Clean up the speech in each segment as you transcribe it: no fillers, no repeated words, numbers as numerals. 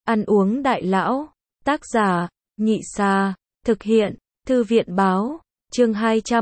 Ăn uống đại lão. Tác giả, Nhị Sa. Thực hiện, Thư viện Báo. Chương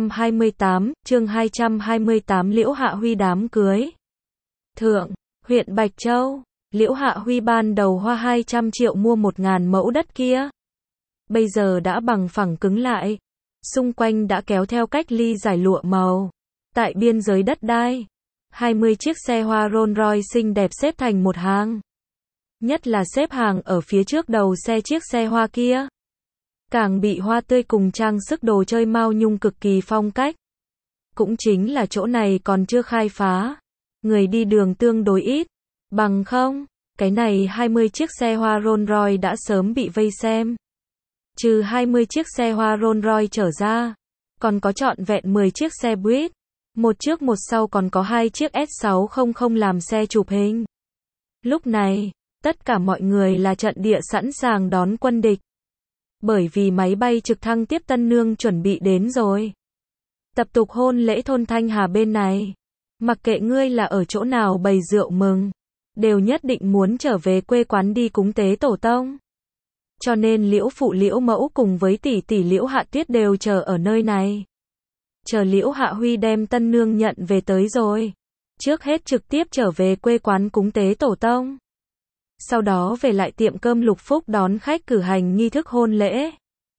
228, Liễu Hạ Huy đám cưới. Thượng, huyện Bạch Châu. Liễu Hạ Huy ban đầu hoa 200 triệu mua 1.000 mẫu đất kia. Bây giờ đã bằng phẳng cứng lại. Xung quanh đã kéo theo cách ly giải lụa màu. Tại biên giới đất đai, 20 chiếc xe hoa Rolls Royce xinh đẹp xếp thành một hàng. Nhất là xếp hàng ở phía trước đầu xe chiếc xe hoa kia. Càng bị hoa tươi cùng trang sức đồ chơi mao nhung cực kỳ phong cách. Cũng chính là chỗ này còn chưa khai phá. Người đi đường tương đối ít. Bằng không, cái này 20 chiếc xe hoa Rolls Royce đã sớm bị vây xem. Trừ 20 chiếc xe hoa Rolls Royce trở ra, còn có trọn vẹn 10 chiếc xe buýt. Một trước một sau còn có 2 chiếc S600 làm xe chụp hình. Lúc này, tất cả mọi người là trận địa sẵn sàng đón quân địch. Bởi vì máy bay trực thăng tiếp tân nương chuẩn bị đến rồi. Tập tục hôn lễ thôn Thanh Hà bên này. Mặc kệ ngươi là ở chỗ nào bày rượu mừng, đều nhất định muốn trở về quê quán đi cúng tế tổ tông. Cho nên Liễu phụ Liễu mẫu cùng với tỷ tỷ Liễu Hạ Tuyết đều chờ ở nơi này. Chờ Liễu Hạ Huy đem tân nương nhận về tới rồi. Trước hết trực tiếp trở về quê quán cúng tế tổ tông. Sau đó về lại tiệm cơm Lục Phúc đón khách cử hành nghi thức hôn lễ.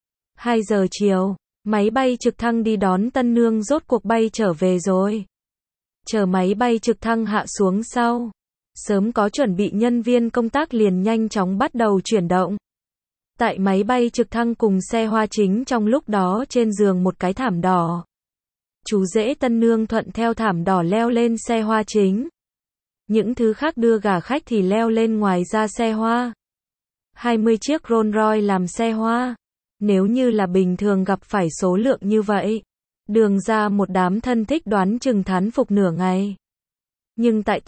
2 giờ chiều, máy bay trực thăng đi đón tân nương rốt cuộc bay trở về rồi. Chờ máy bay trực thăng hạ xuống sau, sớm có chuẩn bị nhân viên công tác liền nhanh chóng bắt đầu chuyển động. Tại máy bay trực thăng cùng xe hoa chính trong lúc đó trên giường một cái thảm đỏ. Chú rể tân nương thuận theo thảm đỏ leo lên xe hoa chính. Những thứ khác đưa gả khách thì leo lên ngoài ra xe hoa. 20 chiếc Rolls Royce làm xe hoa. Nếu như là bình thường gặp phải số lượng như vậy, đường ra một đám thân thích đoán chừng thán phục nửa ngày. Nhưng tại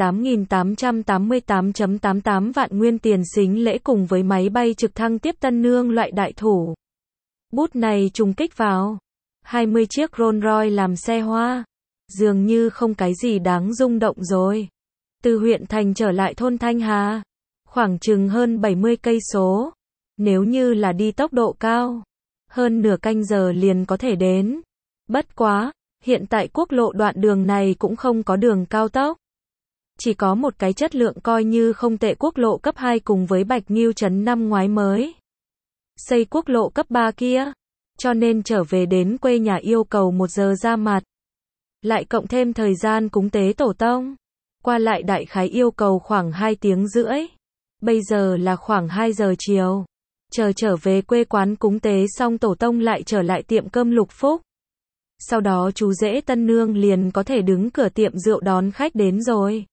8.888.88 vạn nguyên tiền sính lễ cùng với máy bay trực thăng tiếp tân nương loại đại thủ. Bút này trùng kích vào. 20 chiếc Rolls Royce làm xe hoa. Dường như không cái gì đáng rung động rồi. Từ huyện thành trở lại thôn Thanh Hà, khoảng chừng hơn 70 cây số. Nếu như là đi tốc độ cao, hơn nửa canh giờ liền có thể đến. Bất quá, hiện tại quốc lộ đoạn đường này cũng không có đường cao tốc. Chỉ có một cái chất lượng coi như không tệ quốc lộ cấp 2 cùng với Bạch Nghiêu trấn năm ngoái mới xây quốc lộ cấp 3 kia. Cho nên trở về đến quê nhà yêu cầu 1 giờ ra mặt. Lại cộng thêm thời gian cúng tế tổ tông. Qua lại đại khái yêu cầu khoảng 2 tiếng rưỡi. Bây giờ là khoảng 2 giờ chiều. Trở về quê quán cúng tế xong tổ tông lại trở lại tiệm cơm Lục Phúc. Sau đó chú rể tân nương liền có thể đứng cửa tiệm rượu đón khách đến rồi.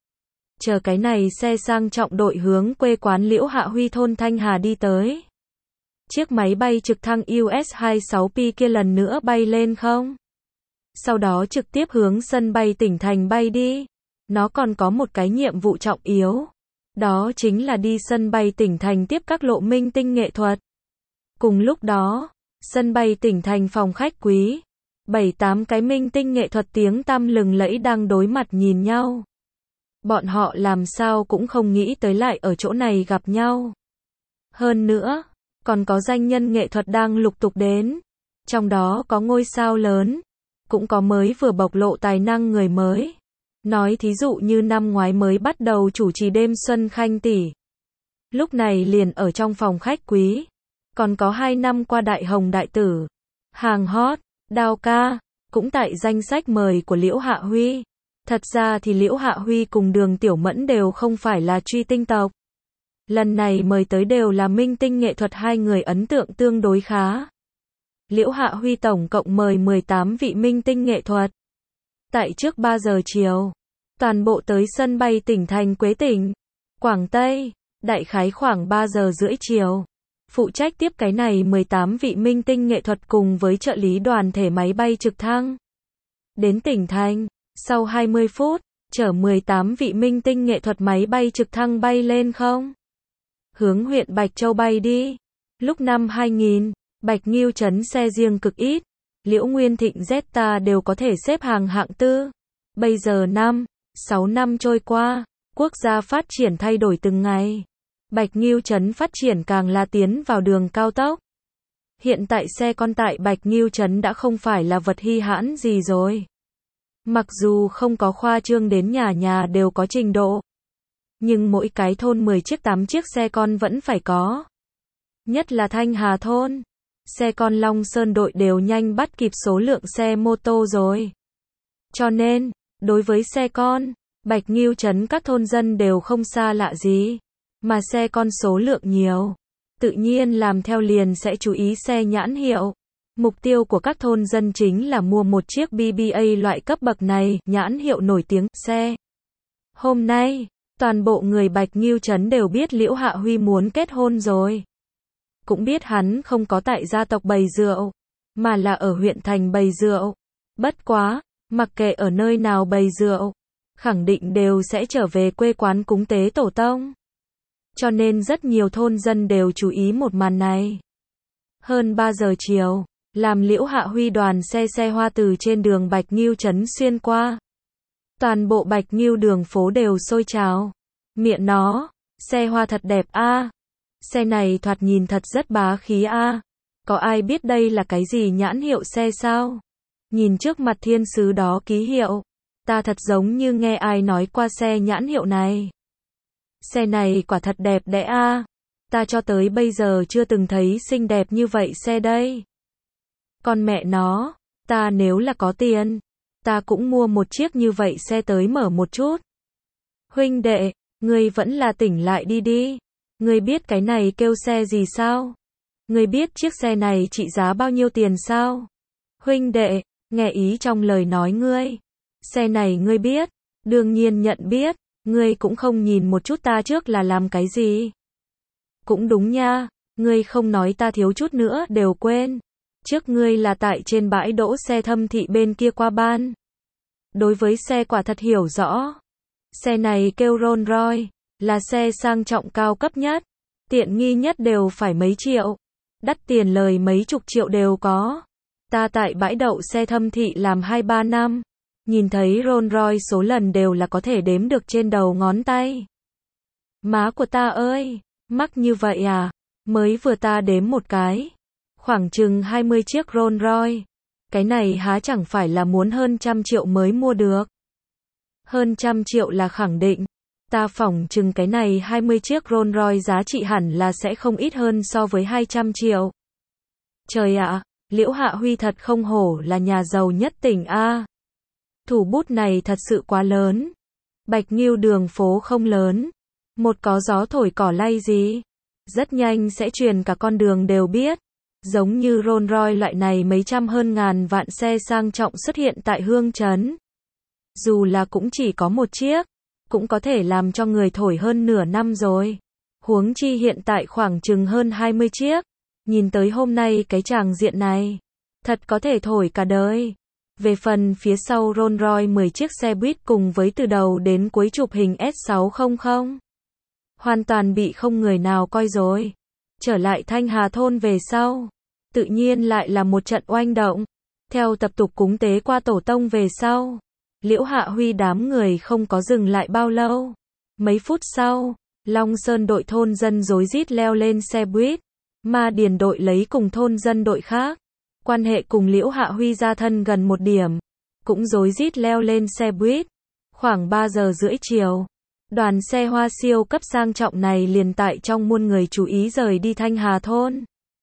Chờ cái này xe sang trọng đội hướng quê quán Liễu Hạ Huy thôn Thanh Hà đi tới. Chiếc máy bay trực thăng US-26P kia lần nữa bay lên không? Sau đó trực tiếp hướng sân bay tỉnh thành bay đi. Nó còn có một cái nhiệm vụ trọng yếu. Đó chính là đi sân bay tỉnh thành tiếp các lộ minh tinh nghệ thuật. Cùng lúc đó, sân bay tỉnh thành phòng khách quý. 7-8 cái minh tinh nghệ thuật tiếng tăm lừng lẫy đang đối mặt nhìn nhau. Bọn họ làm sao cũng không nghĩ tới lại ở chỗ này gặp nhau. Hơn nữa, còn có danh nhân nghệ thuật đang lục tục đến. Trong đó có ngôi sao lớn. Cũng có mới vừa bộc lộ tài năng người mới. Nói thí dụ như năm ngoái mới bắt đầu chủ trì đêm Xuân Khanh tỷ. Lúc này liền ở trong phòng khách quý. Còn có 2 năm qua đại hồng đại tử. Hàng hot, Đao ca. Cũng tại danh sách mời của Liễu Hạ Huy. Thật ra thì Liễu Hạ Huy cùng Đường Tiểu Mẫn đều không phải là truy tinh tộc. Lần này mời tới đều là minh tinh nghệ thuật, 2 người ấn tượng tương đối khá. Liễu Hạ Huy tổng cộng mời 18 vị minh tinh nghệ thuật. Tại trước 3 giờ chiều, toàn bộ tới sân bay tỉnh thành Quế Tỉnh, Quảng Tây, đại khái khoảng 3 giờ rưỡi chiều. Phụ trách tiếp cái này 18 vị minh tinh nghệ thuật cùng với trợ lý đoàn thể máy bay trực thăng. Đến tỉnh thành, sau 20 phút, chở 18 vị minh tinh nghệ thuật máy bay trực thăng bay lên không? Hướng huyện Bạch Châu bay đi. Lúc năm 2000, Bạch Nghiêu trấn xe riêng cực ít. Liễu Nguyên Thịnh Zeta đều có thể xếp hàng hạng tư. Bây giờ 6 năm trôi qua, quốc gia phát triển thay đổi từng ngày. Bạch Nghiêu Trấn phát triển càng là tiến vào đường cao tốc. Hiện tại xe con tại Bạch Nghiêu Trấn đã không phải là vật hi hãn gì rồi. Mặc dù không có khoa trương đến nhà nhà đều có trình độ, nhưng mỗi cái thôn 10 chiếc 8 chiếc xe con vẫn phải có. Nhất là Thanh Hà thôn, xe con Long Sơn đội đều nhanh bắt kịp số lượng xe mô tô rồi. Cho nên, đối với xe con, Bạch Nghiêu Trấn các thôn dân đều không xa lạ gì, mà xe con số lượng nhiều, tự nhiên làm theo liền sẽ chú ý xe nhãn hiệu. Mục tiêu của các thôn dân chính là mua một chiếc BBA loại cấp bậc này, nhãn hiệu nổi tiếng, xe. Hôm nay, toàn bộ người Bạch Nghiêu Trấn đều biết Liễu Hạ Huy muốn kết hôn rồi. Cũng biết hắn không có tại gia tộc bày rượu, mà là ở huyện thành bày rượu. Bất quá, mặc kệ ở nơi nào bày rượu, khẳng định đều sẽ trở về quê quán cúng tế tổ tông. Cho nên rất nhiều thôn dân đều chú ý một màn này. Hơn 3 giờ chiều, làm Liễu Hạ Huy đoàn xe hoa từ trên đường Bạch Nghiêu Trấn xuyên qua. Toàn bộ Bạch Nghiêu đường phố đều sôi trào. Miệng nó, xe hoa thật đẹp a. Xe này thoạt nhìn thật rất bá khí a. Có ai biết đây là cái gì nhãn hiệu xe sao? Nhìn trước mặt thiên sứ đó ký hiệu, ta thật giống như nghe ai nói qua xe nhãn hiệu này. Xe này quả thật đẹp đẽ a. Ta cho tới bây giờ chưa từng thấy xinh đẹp như vậy xe đây. Con mẹ nó, ta nếu là có tiền, ta cũng mua một chiếc như vậy xe tới mở một chút. Huynh đệ, ngươi vẫn là tỉnh lại đi đi. Ngươi biết cái này kêu xe gì sao? Ngươi biết chiếc xe này trị giá bao nhiêu tiền sao? Huynh đệ, nghe ý trong lời nói ngươi. Xe này ngươi biết? Đương nhiên nhận biết, ngươi cũng không nhìn một chút ta trước là làm cái gì. Cũng đúng nha, ngươi không nói ta thiếu chút nữa đều quên. Trước ngươi là tại trên bãi đỗ xe Thâm Thị bên kia qua ban. Đối với xe quả thật hiểu rõ. Xe này kêu Rolls Royce, là xe sang trọng cao cấp nhất. Tiện nghi nhất đều phải mấy triệu. Đắt tiền lời mấy chục triệu đều có. Ta tại bãi đậu xe Thâm Thị làm 2-3 năm. Nhìn thấy Rolls Royce số lần đều là có thể đếm được trên đầu ngón tay. Má của ta ơi, mắc như vậy à? Mới vừa ta đếm một cái. Khoảng chừng 20 chiếc Rolls Royce. Cái này há chẳng phải là muốn hơn 100 triệu mới mua được. Hơn 100 triệu là khẳng định. Ta phỏng chừng cái này 20 chiếc Rolls Royce giá trị hẳn là sẽ không ít hơn so với 200 triệu. Trời ạ, Liễu Hạ Huy thật không hổ là nhà giàu nhất tỉnh a. Thủ bút này thật sự quá lớn. Bạch Nghiêu đường phố không lớn. Một có gió thổi cỏ lay gì. Rất nhanh sẽ truyền cả con đường đều biết. Giống như Rolls Royce loại này mấy trăm hơn ngàn vạn xe sang trọng xuất hiện tại Hương Trấn. Dù là cũng chỉ có một chiếc, cũng có thể làm cho người thổi hơn nửa năm rồi. Huống chi hiện tại khoảng chừng hơn 20 chiếc. Nhìn tới hôm nay cái tràng diện này, thật có thể thổi cả đời. Về phần phía sau Rolls Royce 10 chiếc xe buýt cùng với từ đầu đến cuối chụp hình S600. Hoàn toàn bị không người nào coi rồi. Trở lại Thanh Hà thôn về sau, tự nhiên lại là một trận oanh động. Theo tập tục cúng tế qua tổ tông về sau, Liễu Hạ Huy đám người không có dừng lại bao lâu. Mấy phút sau, Long Sơn đội thôn dân rối rít leo lên xe buýt, Ma Điền đội lấy cùng thôn dân đội khác, quan hệ cùng Liễu Hạ Huy gia thân gần một điểm, cũng rối rít leo lên xe buýt. Khoảng 3 giờ rưỡi chiều, đoàn xe hoa siêu cấp sang trọng này liền tại trong muôn người chú ý rời đi Thanh Hà thôn,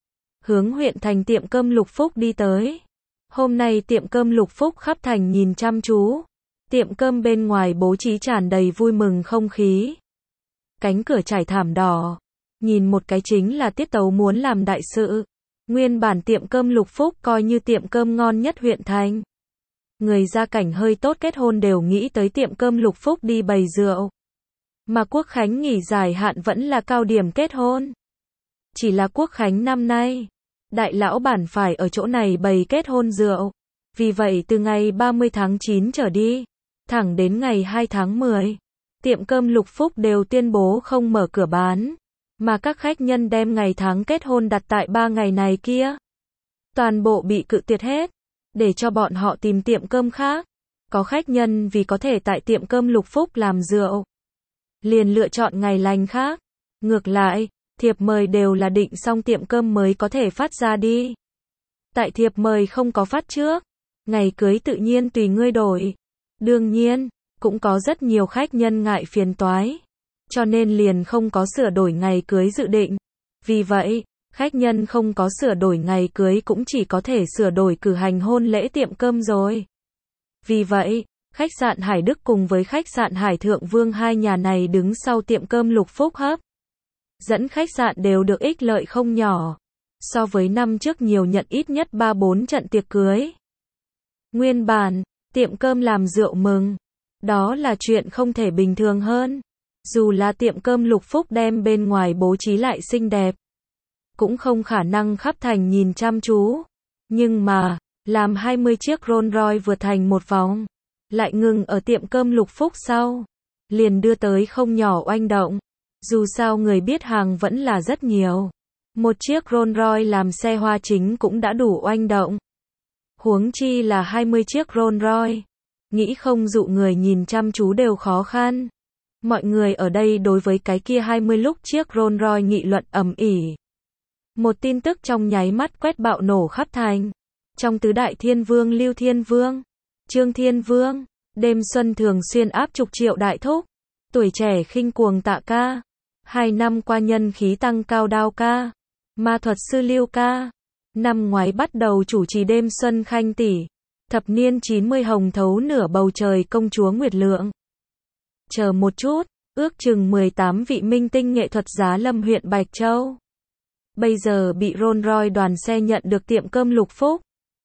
hướng huyện thành tiệm cơm Lục Phúc đi tới. Hôm nay tiệm cơm Lục Phúc khắp thành nhìn chăm chú. Tiệm cơm bên ngoài bố trí tràn đầy vui mừng không khí. Cánh cửa trải thảm đỏ. Nhìn một cái chính là tiết tấu muốn làm đại sự. Nguyên bản tiệm cơm Lục Phúc coi như tiệm cơm ngon nhất huyện thành. Người gia cảnh hơi tốt kết hôn đều nghĩ tới tiệm cơm Lục Phúc đi bày rượu. Mà Quốc Khánh nghỉ dài hạn vẫn là cao điểm kết hôn. Chỉ là Quốc Khánh năm nay, đại lão bản phải ở chỗ này bày kết hôn rượu. Vì vậy từ ngày 30 tháng 9 trở đi, thẳng đến ngày 2 tháng 10, tiệm cơm Lục Phúc đều tuyên bố không mở cửa bán, mà các khách nhân đem ngày tháng kết hôn đặt tại 3 ngày này kia. Toàn bộ bị cự tuyệt hết, để cho bọn họ tìm tiệm cơm khác. Có khách nhân vì có thể tại tiệm cơm Lục Phúc làm rượu, liền lựa chọn ngày lành khác. Ngược lại, thiệp mời đều là định xong tiệm cơm mới có thể phát ra đi. Tại thiệp mời không có phát trước, ngày cưới tự nhiên tùy ngươi đổi. Đương nhiên, cũng có rất nhiều khách nhân ngại phiền toái, cho nên liền không có sửa đổi ngày cưới dự định. Vì vậy, khách nhân không có sửa đổi ngày cưới cũng chỉ có thể sửa đổi cử hành hôn lễ tiệm cơm rồi. Vì vậy, khách sạn Hải Đức cùng với khách sạn Hải Thượng Vương hai nhà này đứng sau tiệm cơm Lục Phúc hấp dẫn khách sạn đều được ích lợi không nhỏ. So với năm trước nhiều nhận ít nhất 3-4 trận tiệc cưới. Nguyên bản, tiệm cơm làm rượu mừng. Đó là chuyện không thể bình thường hơn. Dù là tiệm cơm Lục Phúc đem bên ngoài bố trí lại xinh đẹp, cũng không khả năng khắp thành nhìn chăm chú. Nhưng mà, làm 20 chiếc Rolls Royce vượt thành một vòng, lại ngừng ở tiệm cơm Lục Phúc sau, liền đưa tới không nhỏ oanh động. Dù sao người biết hàng vẫn là rất nhiều. Một chiếc Rolls Royce làm xe hoa chính cũng đã đủ oanh động. Huống chi là 20 chiếc Rolls Royce. Nghĩ không dụ người nhìn chăm chú đều khó khăn. Mọi người ở đây đối với cái kia 20 lúc chiếc Rolls Royce nghị luận ầm ĩ. Một tin tức trong nháy mắt quét bạo nổ khắp thành. Trong tứ đại thiên vương Lưu Thiên Vương, Trương Thiên Vương, đêm xuân thường xuyên áp chục triệu đại thúc, tuổi trẻ khinh cuồng Tạ ca, 2 năm qua nhân khí tăng cao Đao ca, ma thuật sư Lưu ca, năm ngoái bắt đầu chủ trì đêm xuân Khanh tỷ, thập niên 90 hồng thấu nửa bầu trời công chúa Nguyệt Lượng. Chờ một chút, ước chừng 18 vị minh tinh nghệ thuật giá lâm huyện Bạch Châu. Bây giờ bị Rolls Royce đoàn xe nhận được tiệm cơm Lục Phúc.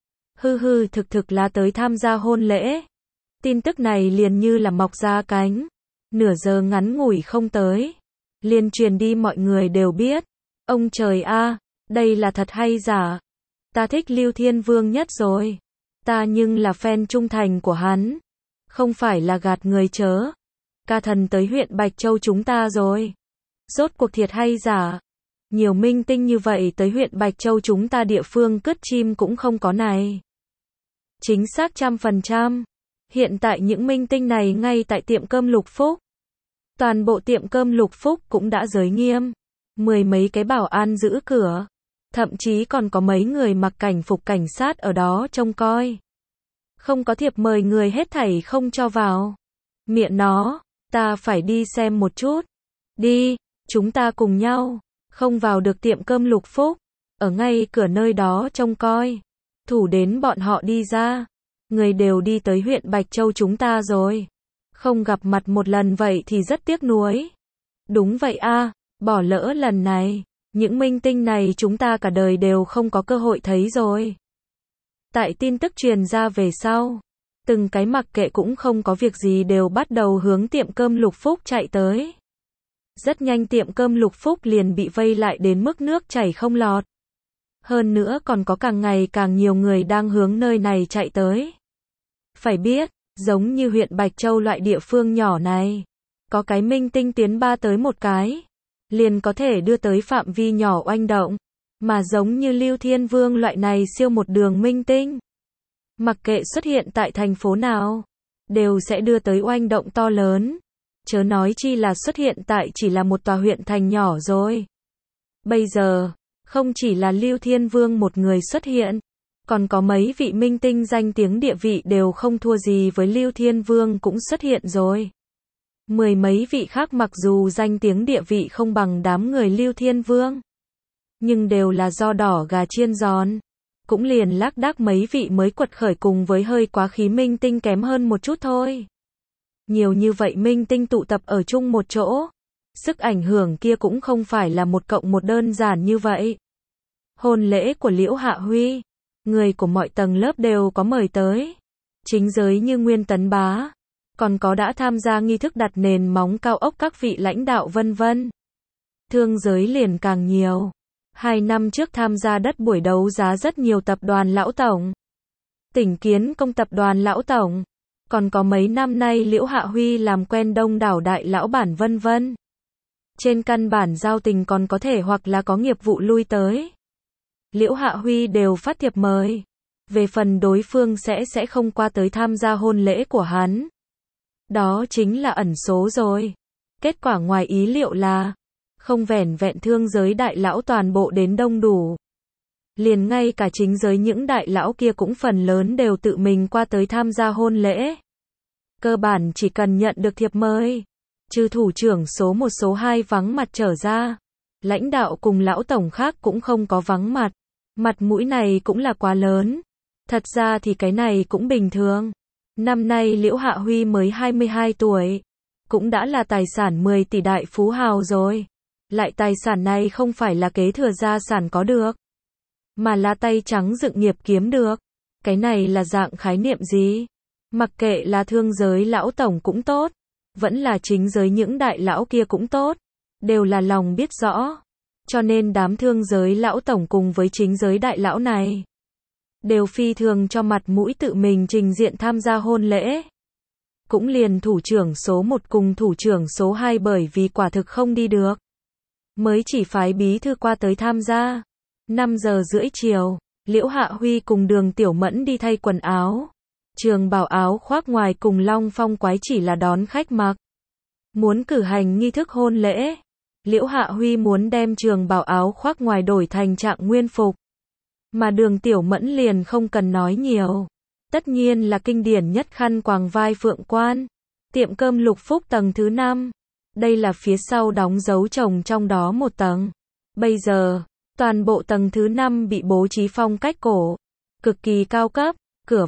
Thực là tới tham gia hôn lễ. Tin tức này liền như là mọc ra cánh. Nửa giờ ngắn ngủi không tới, liền truyền đi mọi người đều biết. Ông trời a, đây là thật hay giả? Ta thích Lưu Thiên Vương nhất rồi. Ta nhưng là fan trung thành của hắn. Không phải là gạt người chớ. Ca thần tới huyện Bạch Châu chúng ta rồi. Rốt cuộc thiệt hay giả? Nhiều minh tinh như vậy tới huyện Bạch Châu chúng ta địa phương cất chim cũng không có này. Chính xác 100%. Hiện tại những minh tinh này ngay tại tiệm cơm Lục Phúc. Toàn bộ tiệm cơm Lục Phúc cũng đã giới nghiêm. 10 mấy cái bảo an giữ cửa. Thậm chí còn có mấy người mặc cảnh phục cảnh sát ở đó trông coi. Không có thiệp mời người hết thảy không cho vào. Miệng nó, ta phải đi xem một chút. Đi, chúng ta cùng nhau. Không vào được tiệm cơm Lục Phúc. Ở ngay cửa nơi đó trông coi. Thủ đến bọn họ đi ra. Người đều đi tới huyện Bạch Châu chúng ta rồi. Không gặp mặt một lần vậy thì rất tiếc nuối. Đúng vậy a, bỏ lỡ lần này. Những minh tinh này chúng ta cả đời đều không có cơ hội thấy rồi. Tại tin tức truyền ra về sau, từng cái mặc kệ cũng không có việc gì đều bắt đầu hướng tiệm cơm Lục Phúc chạy tới. Rất nhanh tiệm cơm Lục Phúc liền bị vây lại đến mức nước chảy không lọt. Hơn nữa còn có càng ngày càng nhiều người đang hướng nơi này chạy tới. Phải biết, giống như huyện Bạch Châu loại địa phương nhỏ này, có cái minh tinh tiến ba tới một cái, liền có thể đưa tới phạm vi nhỏ oanh động. Mà giống như Lưu Thiên Vương loại này siêu một đường minh tinh, mặc kệ xuất hiện tại thành phố nào, đều sẽ đưa tới oanh động to lớn. Chớ nói chi là xuất hiện tại chỉ là một tòa huyện thành nhỏ rồi. Bây giờ, không chỉ là Lưu Thiên Vương một người xuất hiện, còn có mấy vị minh tinh danh tiếng địa vị đều không thua gì với Lưu Thiên Vương cũng xuất hiện rồi. 10 mấy vị khác mặc dù danh tiếng địa vị không bằng đám người Lưu Thiên Vương, nhưng đều là do đỏ gà chiên giòn. Cũng liền lác đác mấy vị mới quật khởi cùng với hơi quá khí minh tinh kém hơn một chút thôi. Nhiều như vậy minh tinh tụ tập ở chung một chỗ. Sức ảnh hưởng kia cũng không phải là một cộng một đơn giản như vậy. Hôn lễ của Liễu Hạ Huy, người của mọi tầng lớp đều có mời tới. Chính giới như Nguyên Tấn Bá, còn có đã tham gia nghi thức đặt nền móng cao ốc các vị lãnh đạo vân vân. Thương giới liền càng nhiều. 2 năm trước tham gia đất buổi đấu giá rất nhiều tập đoàn lão tổng. Tỉnh Kiến Công tập đoàn lão tổng. Còn có mấy năm nay Liễu Hạ Huy làm quen đông đảo đại lão bản vân vân. Trên căn bản giao tình còn có thể hoặc là có nghiệp vụ lui tới. Liễu Hạ Huy đều phát thiệp mời. Về phần đối phương sẽ không qua tới tham gia hôn lễ của hắn. Đó chính là ẩn số rồi. Kết quả ngoài ý liệu là Không vẻn vẹn thương giới đại lão toàn bộ đến đông đủ. Liền ngay cả chính giới những đại lão kia cũng phần lớn đều tự mình qua tới tham gia hôn lễ. Cơ bản chỉ cần nhận được thiệp mời, trừ thủ trưởng số 1 số 2 vắng mặt trở ra, lãnh đạo cùng lão tổng khác cũng không có vắng mặt. Mặt mũi này cũng là quá lớn. Thật ra thì cái này cũng bình thường. Năm nay Liễu Hạ Huy mới 22 tuổi, cũng đã là tài sản 10 tỷ đại phú hào rồi. Lại tài sản này không phải là kế thừa gia sản có được, mà là tay trắng dựng nghiệp kiếm được. Cái này là dạng khái niệm gì? Mặc kệ là thương giới lão tổng cũng tốt, vẫn là chính giới những đại lão kia cũng tốt, đều là lòng biết rõ. Cho nên đám thương giới lão tổng cùng với chính giới đại lão này, đều phi thường cho mặt mũi tự mình trình diện tham gia hôn lễ. Cũng liền thủ trưởng số 1 cùng thủ trưởng số 2 bởi vì quả thực không đi được, mới chỉ phái bí thư qua tới tham gia. 5 giờ rưỡi chiều, Liễu Hạ Huy cùng Đường Tiểu Mẫn đi thay quần áo. Trường bào áo khoác ngoài cùng Long Phong Quái chỉ là đón khách mặc. Muốn cử hành nghi thức hôn lễ, Liễu Hạ Huy muốn đem trường bào áo khoác ngoài đổi thành trạng nguyên phục. Mà Đường Tiểu Mẫn liền không cần nói nhiều. Tất nhiên là kinh điển nhất khăn quàng vai phượng quan. Tiệm cơm Lục Phúc tầng thứ 5. Đây là phía sau đóng dấu chồng trong đó một tầng. Bây giờ, toàn bộ tầng thứ 5 bị bố trí phong cách cổ, cực kỳ cao cấp. Cửa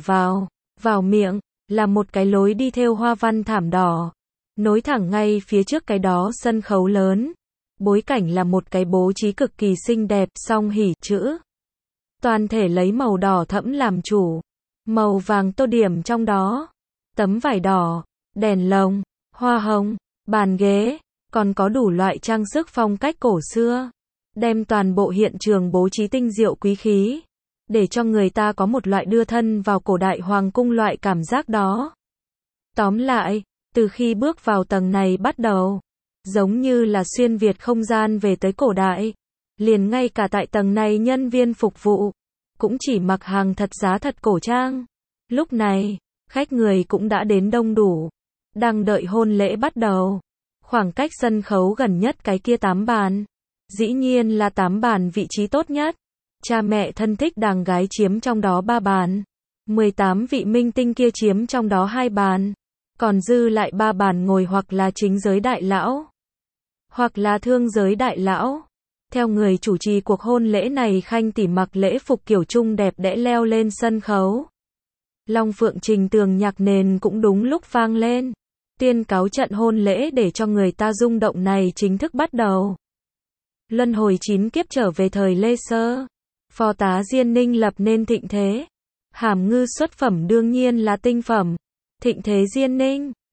vào miệng, là một cái lối đi thêu hoa văn thảm đỏ, nối thẳng ngay phía trước cái đó sân khấu lớn. Bối cảnh là một cái bố trí cực kỳ xinh đẹp, song hỉ chữ. Toàn thể lấy màu đỏ thẫm làm chủ, màu vàng tô điểm trong đó. Tấm vải đỏ, đèn lồng, hoa hồng, bàn ghế, còn có đủ loại trang sức phong cách cổ xưa. Đem toàn bộ hiện trường bố trí tinh diệu quý khí, để cho người ta có một loại đưa thân vào cổ đại hoàng cung loại cảm giác đó. Tóm lại, từ khi bước vào tầng này bắt đầu, giống như là xuyên Việt không gian về tới cổ đại. Liền ngay cả tại tầng này nhân viên phục vụ, cũng chỉ mặc hàng thật giá thật cổ trang. Lúc này, khách người cũng đã đến đông đủ, đang đợi hôn lễ bắt đầu. Khoảng cách sân khấu gần nhất cái kia 8 bàn. Dĩ nhiên là 8 bàn vị trí tốt nhất. Cha mẹ thân thích đàng gái chiếm trong đó 3 bàn. 18 vị minh tinh kia chiếm trong đó 2 bàn. Còn dư lại 3 bàn ngồi hoặc là chính giới đại lão, hoặc là thương giới đại lão. Theo người chủ trì cuộc hôn lễ này Khanh tỷ mặc lễ phục kiểu Trung đẹp đẽ leo lên sân khấu. Long Phượng Trình tường nhạc nền cũng đúng lúc vang lên. Tuyên cáo trận hôn lễ để cho người ta rung động này chính thức bắt đầu. Luân hồi 9 kiếp trở về thời Lê Sơ. Phò tá Diên Ninh lập nên thịnh thế. Hàm Ngư xuất phẩm đương nhiên là tinh phẩm. Thịnh thế Diên Ninh.